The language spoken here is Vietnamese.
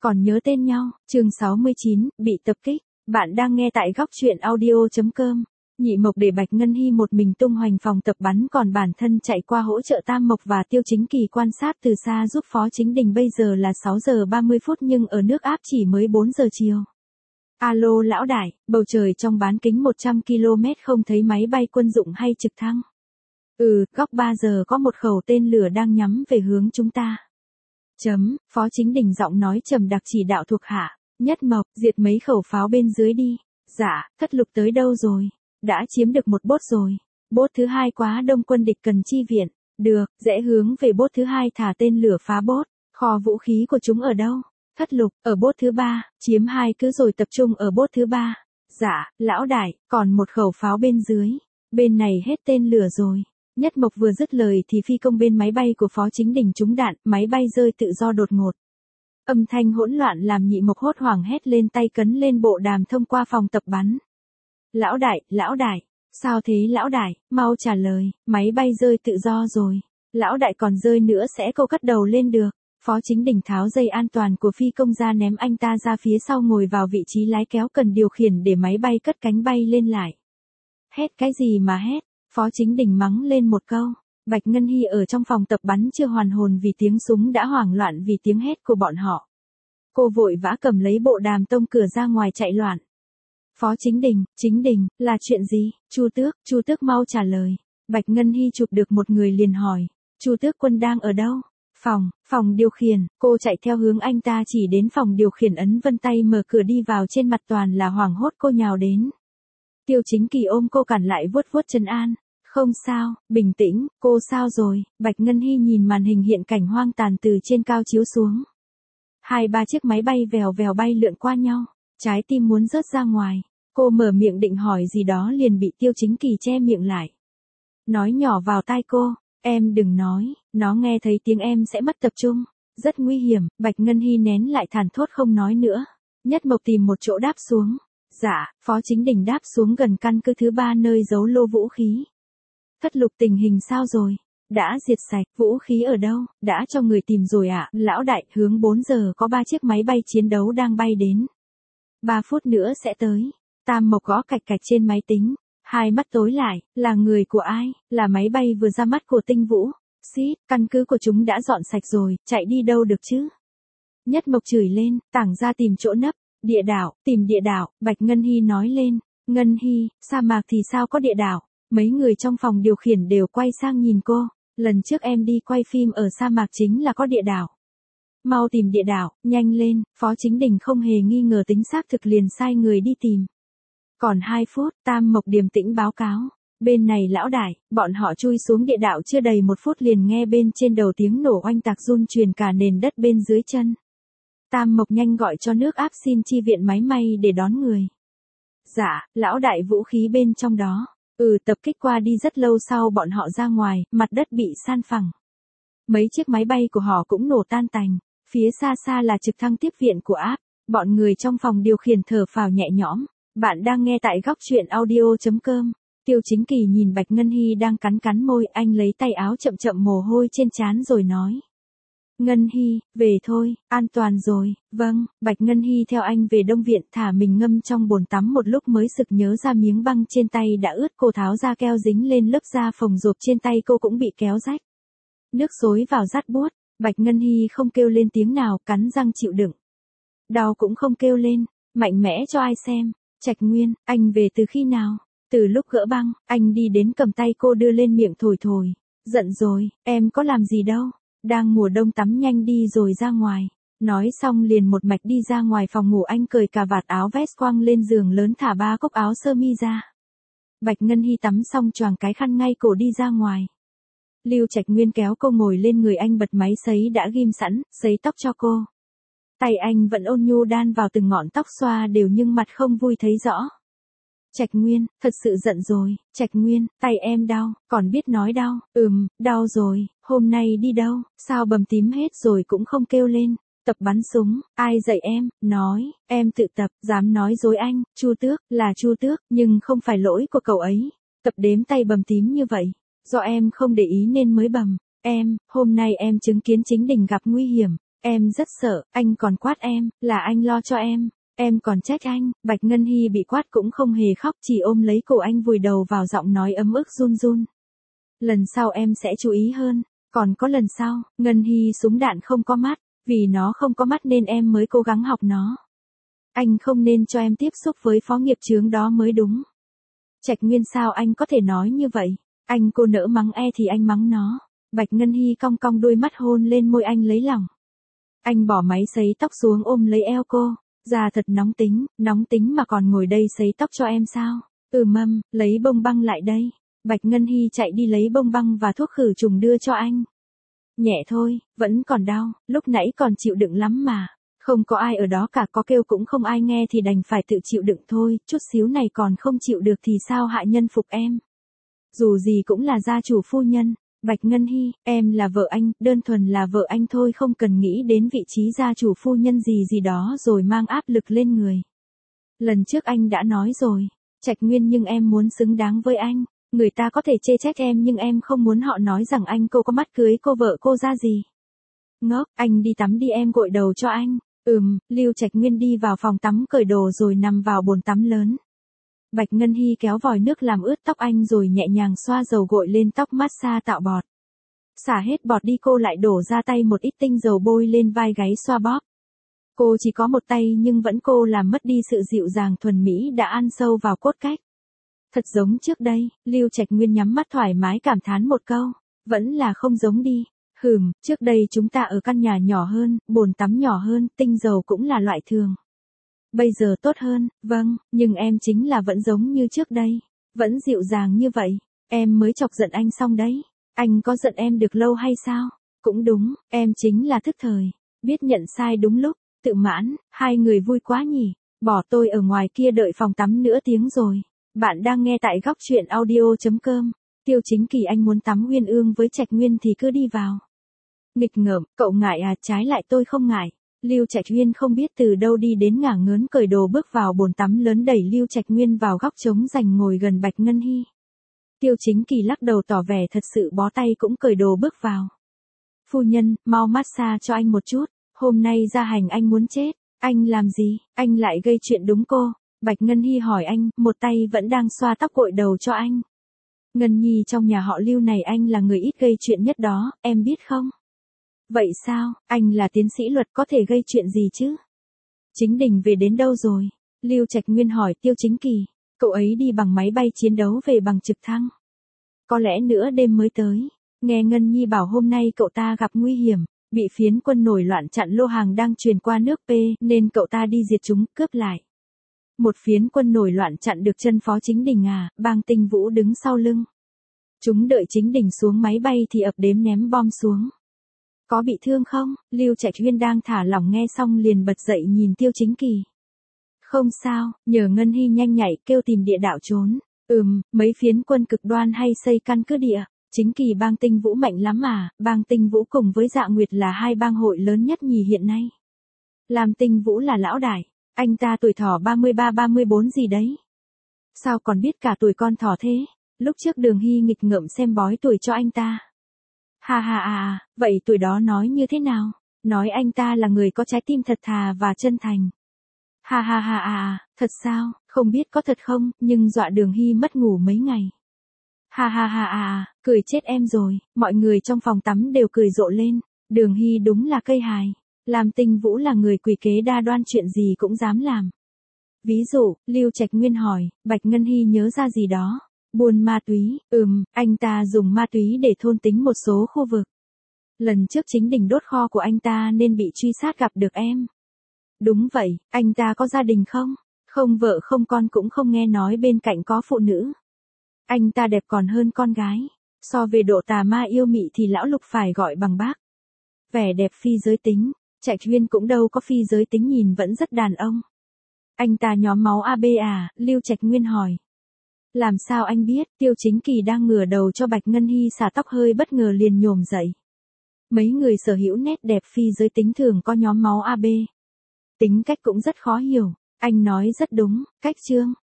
Còn nhớ tên nhau, chương 69, bị tập kích. Bạn đang nghe tại góc truyện audio.com. Nhị Mộc để Bạch Ngân Hy một mình tung hoành phòng tập bắn, còn bản thân chạy qua hỗ trợ Tam Mộc và Tiêu Chính Kỳ quan sát từ xa giúp Phó Chính Đình. Bây giờ là 6 giờ 30 phút nhưng ở nước Áp chỉ mới 4 giờ chiều. Alo lão đại, bầu trời trong bán kính 100 km không thấy máy bay quân dụng hay trực thăng. Góc 3 giờ có một khẩu tên lửa đang nhắm về hướng chúng ta. Phó Chính Đình giọng nói trầm đặc chỉ đạo thuộc hạ. Nhất Mộc, diệt mấy khẩu pháo bên dưới đi. Dạ, Thất Lục tới đâu rồi? Đã chiếm được một bốt rồi. Bốt thứ hai quá đông, quân địch cần chi viện. Được, rẽ hướng về bốt thứ hai thả tên lửa phá bốt. Kho vũ khí của chúng ở đâu? Thất Lục, ở bốt thứ ba, chiếm hai cứ rồi tập trung ở bốt thứ ba. Dạ, lão đại, còn một khẩu pháo bên dưới. Bên này hết tên lửa rồi. Nhất Mộc vừa dứt lời thì phi công bên máy bay của Phó Chính Đình trúng đạn, máy bay rơi tự do đột ngột. Âm thanh hỗn loạn làm Nhị Mộc hốt hoảng hét lên, tay cấn lên bộ đàm thông qua phòng tập bắn. Lão đại, sao thế lão đại, mau trả lời, máy bay rơi tự do rồi. Lão đại còn rơi nữa sẽ câu cất đầu lên được. Phó Chính Đình tháo dây an toàn của phi công ra, ném anh ta ra phía sau, ngồi vào vị trí lái kéo cần điều khiển để máy bay cất cánh bay lên lại. Hét cái gì mà hét? Phó Chính Đình mắng lên một câu. Bạch Ngân Hy ở trong phòng tập bắn chưa hoàn hồn vì tiếng súng, đã hoảng loạn vì tiếng hét của bọn họ. Cô vội vã cầm lấy bộ đàm tông cửa ra ngoài chạy loạn. Phó Chính Đình, là chuyện gì? Chu Tước mau trả lời. Bạch Ngân Hy chụp được một người liền hỏi. Chu Tước Quân đang ở đâu? Phòng điều khiển. Cô chạy theo hướng anh ta chỉ đến phòng điều khiển, ấn vân tay mở cửa đi vào, trên mặt toàn là hoảng hốt. Cô nhào đến. Tiêu Chính Kỳ ôm cô cản lại, vuốt vuốt trấn an. Không sao, bình tĩnh, cô sao rồi? Bạch Ngân Hy nhìn màn hình hiện cảnh hoang tàn từ trên cao chiếu xuống. 2-3 chiếc máy bay vèo vèo bay lượn qua nhau, trái tim muốn rớt ra ngoài. Cô mở miệng định hỏi gì đó liền bị Tiêu Chính Kỳ che miệng lại. Nói nhỏ vào tai cô, em đừng nói, nó nghe thấy tiếng em sẽ mất tập trung, rất nguy hiểm. Bạch Ngân Hy nén lại thản thốt không nói nữa. Nhất Mộc tìm một chỗ đáp xuống. Dạ, Phó Chính Đình đáp xuống gần căn cứ thứ 3 nơi giấu lô vũ khí. Thất Lục tình hình sao rồi? Đã diệt sạch. Vũ khí ở đâu? Đã cho người tìm rồi ạ. Lão đại, hướng 4 giờ có 3 chiếc máy bay chiến đấu đang bay đến. 3 phút nữa sẽ tới. Tam Mộc gõ cạch cạch trên máy tính. Hai mắt tối lại, là người của ai? Là máy bay vừa ra mắt của Tinh Vũ. Xít, căn cứ của chúng đã dọn sạch rồi, chạy đi đâu được chứ? Nhất Mộc chửi lên, tảng ra tìm chỗ nấp. Địa đảo, tìm địa đảo. Bạch Ngân Hy nói lên. Ngân Hy, sa mạc thì sao có địa đảo? Mấy người trong phòng điều khiển đều quay sang nhìn cô. Lần trước em đi quay phim ở sa mạc chính là có địa đảo. Mau tìm địa đảo, nhanh lên. Phó Chính Đình không hề nghi ngờ tính xác thực, liền sai người đi tìm. Còn 2 phút, Tam Mộc điềm tĩnh báo cáo. Bên này lão đại, bọn họ chui xuống địa đạo chưa đầy 1 phút liền nghe bên trên đầu tiếng nổ oanh tạc run truyền cả nền đất bên dưới chân. Tam Mộc nhanh gọi cho nước Áp xin chi viện máy may để đón người. Dạ, lão đại, vũ khí bên trong đó. Tập kích qua đi rất lâu sau bọn họ ra ngoài, mặt đất bị san phẳng. Mấy chiếc máy bay của họ cũng nổ tan tành. Phía xa xa là trực thăng tiếp viện của Áp. Bọn người trong phòng điều khiển thở phào nhẹ nhõm. Bạn đang nghe tại góc truyện audio.com. Tiêu Chính Kỳ nhìn Bạch Ngân Hy đang cắn môi, anh lấy tay áo chậm chậm mồ hôi trên trán rồi nói. Ngân Hy, về thôi, an toàn rồi. Vâng. Bạch Ngân Hy theo anh về Đông Viện, thả mình ngâm trong bồn tắm một lúc mới sực nhớ ra miếng băng trên tay đã ướt. Cô tháo ra keo dính lên lớp da phồng rộp trên tay cô cũng bị kéo rách. Nước xối vào rát buốt. Bạch Ngân Hy không kêu lên tiếng nào, cắn răng chịu đựng. Đau cũng không kêu lên, mạnh mẽ cho ai xem. Trạch Nguyên, anh về từ khi nào? Từ lúc gỡ băng. Anh đi đến cầm tay cô đưa lên miệng thổi. Giận rồi, em có làm gì đâu. Đang mùa đông tắm nhanh đi rồi ra ngoài. Nói xong liền một mạch đi ra ngoài phòng ngủ, anh cởi cà vạt áo vest quăng lên giường lớn, thả 3 cúc áo sơ mi ra. Bạch Ngân Hy tắm xong choàng cái khăn ngay cổ đi ra ngoài. Lưu Trạch Nguyên kéo cô ngồi lên người anh, bật máy sấy đã ghim sẵn, sấy tóc cho cô. Tay anh vẫn ôn nhu đan vào từng ngọn tóc xoa đều nhưng mặt không vui thấy rõ. Trạch Nguyên, thật sự giận rồi. Trạch Nguyên, tay em đau, còn biết nói đau. Đau rồi. Hôm nay đi đâu, sao bầm tím hết rồi cũng không kêu lên. Tập bắn súng, ai dạy em? Nói, em tự tập, dám nói dối anh. Chu Tước, là Chu Tước, nhưng không phải lỗi của cậu ấy. Tập đếm tay bầm tím như vậy, do em không để ý nên mới bầm. Hôm nay em chứng kiến Chính Đình gặp nguy hiểm. Em rất sợ, anh còn quát em, là anh lo cho em còn trách anh. Bạch Ngân Hy bị quát cũng không hề khóc, chỉ ôm lấy cổ anh vùi đầu vào giọng nói ấm ức run run. Lần sau em sẽ chú ý hơn, còn có lần sau, Ngân Hy súng đạn không có mắt, vì nó không có mắt nên em mới cố gắng học nó. Anh không nên cho em tiếp xúc với phó nghiệp chướng đó mới đúng. Trạch Nguyên sao anh có thể nói như vậy? Anh cô nỡ mắng thì anh mắng nó. Bạch Ngân Hy cong cong đôi mắt hôn lên môi anh lấy lòng. Anh bỏ máy sấy tóc xuống ôm lấy eo cô. Da thật nóng tính mà còn ngồi đây sấy tóc cho em sao? Lấy bông băng lại đây. Bạch Ngân Hy chạy đi lấy bông băng và thuốc khử trùng đưa cho anh. Nhẹ thôi, vẫn còn đau, lúc nãy còn chịu đựng lắm mà. Không có ai ở đó cả, có kêu cũng không ai nghe thì đành phải tự chịu đựng thôi, chút xíu này còn không chịu được thì sao hạ nhân phục em. Dù gì cũng là gia chủ phu nhân. Bạch Ngân Hy, em là vợ anh, đơn thuần là vợ anh thôi, không cần nghĩ đến vị trí gia chủ phu nhân gì đó rồi mang áp lực lên người. Lần trước anh đã nói rồi, Trạch Nguyên, nhưng em muốn xứng đáng với anh. Người ta có thể chê trách em nhưng em không muốn họ nói rằng anh cô có mắt cưới cô vợ cô ra gì. Ngốc, anh đi tắm đi, em gội đầu cho anh. Lưu Trạch Nguyên đi vào phòng tắm cởi đồ rồi nằm vào bồn tắm lớn. Bạch Ngân Hy kéo vòi nước làm ướt tóc anh rồi nhẹ nhàng xoa dầu gội lên tóc massage tạo bọt. Xả hết bọt đi cô lại đổ ra tay một ít tinh dầu bôi lên vai gáy xoa bóp. Cô chỉ có một tay nhưng vẫn cô làm mất đi sự dịu dàng thuần mỹ đã ăn sâu vào cốt cách. Thật giống trước đây, Lưu Trạch Nguyên nhắm mắt thoải mái cảm thán một câu. Vẫn là không giống đi. Trước đây chúng ta ở căn nhà nhỏ hơn, bồn tắm nhỏ hơn, tinh dầu cũng là loại thường. Bây giờ tốt hơn, vâng, nhưng em chính là vẫn giống như trước đây. Vẫn dịu dàng như vậy. Em mới chọc giận anh xong đấy. Anh có giận em được lâu hay sao? Cũng đúng, em chính là thức thời. Biết nhận sai đúng lúc, tự mãn, hai người vui quá nhỉ. Bỏ tôi ở ngoài kia đợi phòng tắm nửa tiếng rồi. Bạn đang nghe tại góc truyện audio.com. Tiêu Chính Kỳ, anh muốn tắm uyên ương với Trạch Nguyên thì cứ đi vào. Nghịch ngợm, cậu ngại à? Trái lại tôi không ngại. Lưu Trạch Nguyên không biết từ đâu đi đến ngả ngớn cởi đồ bước vào bồn tắm lớn, đẩy Lưu Trạch Nguyên vào góc trống dành ngồi gần Bạch Ngân Hy. Tiêu Chính Kỳ lắc đầu tỏ vẻ thật sự bó tay cũng cởi đồ bước vào. Phu nhân, mau massage cho anh một chút, hôm nay ra hành anh muốn chết. Anh làm gì? Anh lại gây chuyện đúng cô? Bạch Ngân Hy hỏi anh, một tay vẫn đang xoa tóc gội đầu cho anh. Ngân Nhi, trong nhà họ Lưu này anh là người ít gây chuyện nhất đó, em biết không? Vậy sao, anh là tiến sĩ luật có thể gây chuyện gì chứ? Chính Đình về đến đâu rồi? Lưu Trạch Nguyên hỏi Tiêu Chính Kỳ. Cậu ấy đi bằng máy bay chiến đấu về bằng trực thăng. Có lẽ nửa đêm mới tới. Nghe Ngân Nhi bảo hôm nay cậu ta gặp nguy hiểm, bị phiến quân nổi loạn chặn lô hàng đang truyền qua nước P, nên cậu ta đi diệt chúng, cướp lại. Một phiến quân nổi loạn chặn được chân phó Chính Đình à? Bang Tinh Vũ đứng sau lưng. Chúng đợi Chính Đình xuống máy bay thì ập đến ném bom xuống. Có bị thương không? Lưu Trạch Nguyên đang thả lỏng nghe xong liền bật dậy nhìn Tiêu Chính Kỳ. Không sao, nhờ Ngân Hy nhanh nhạy kêu tìm địa đạo trốn. Mấy phiến quân cực đoan hay xây căn cứ địa. Chính Kỳ, bang Tinh Vũ mạnh lắm à? Bang Tinh Vũ cùng với Dạ Nguyệt là hai bang hội lớn nhất nhì hiện nay. Làm Tinh Vũ là lão đại. Anh ta tuổi thọ 33-34 gì đấy. Sao còn biết cả tuổi con thỏ thế? Lúc trước Đường Hy nghịch ngợm xem bói tuổi cho anh ta. Vậy tuổi đó nói như thế nào? Nói anh ta là người có trái tim thật thà và chân thành. Thật sao? Không biết có thật không, nhưng dọa Đường Hy mất ngủ mấy ngày. Cười chết em rồi, mọi người trong phòng tắm đều cười rộ lên. Đường Hy đúng là cây hài. Làm Tinh Vũ là người quỷ kế đa đoan, chuyện gì cũng dám làm. Ví dụ, Lưu Trạch Nguyên hỏi, Bạch Ngân Hy nhớ ra gì đó. Buôn ma túy, anh ta dùng ma túy để thôn tính một số khu vực. Lần trước Chính Đình đốt kho của anh ta nên bị truy sát, gặp được em. Đúng vậy, anh ta có gia đình không? Không vợ không con, cũng không nghe nói bên cạnh có phụ nữ. Anh ta đẹp còn hơn con gái. So về độ tà ma yêu mị thì lão Lục phải gọi bằng bác. Vẻ đẹp phi giới tính, Trạch Nguyên cũng đâu có phi giới tính, nhìn vẫn rất đàn ông. Anh ta nhóm máu AB à? Lưu Trạch Nguyên hỏi. Làm sao anh biết? Tiêu Chính Kỳ đang ngửa đầu cho Bạch Ngân Hy xả tóc hơi bất ngờ liền nhổm dậy. Mấy người sở hữu nét đẹp phi giới tính thường có nhóm máu AB. Tính cách cũng rất khó hiểu. Anh nói rất đúng, cách trương.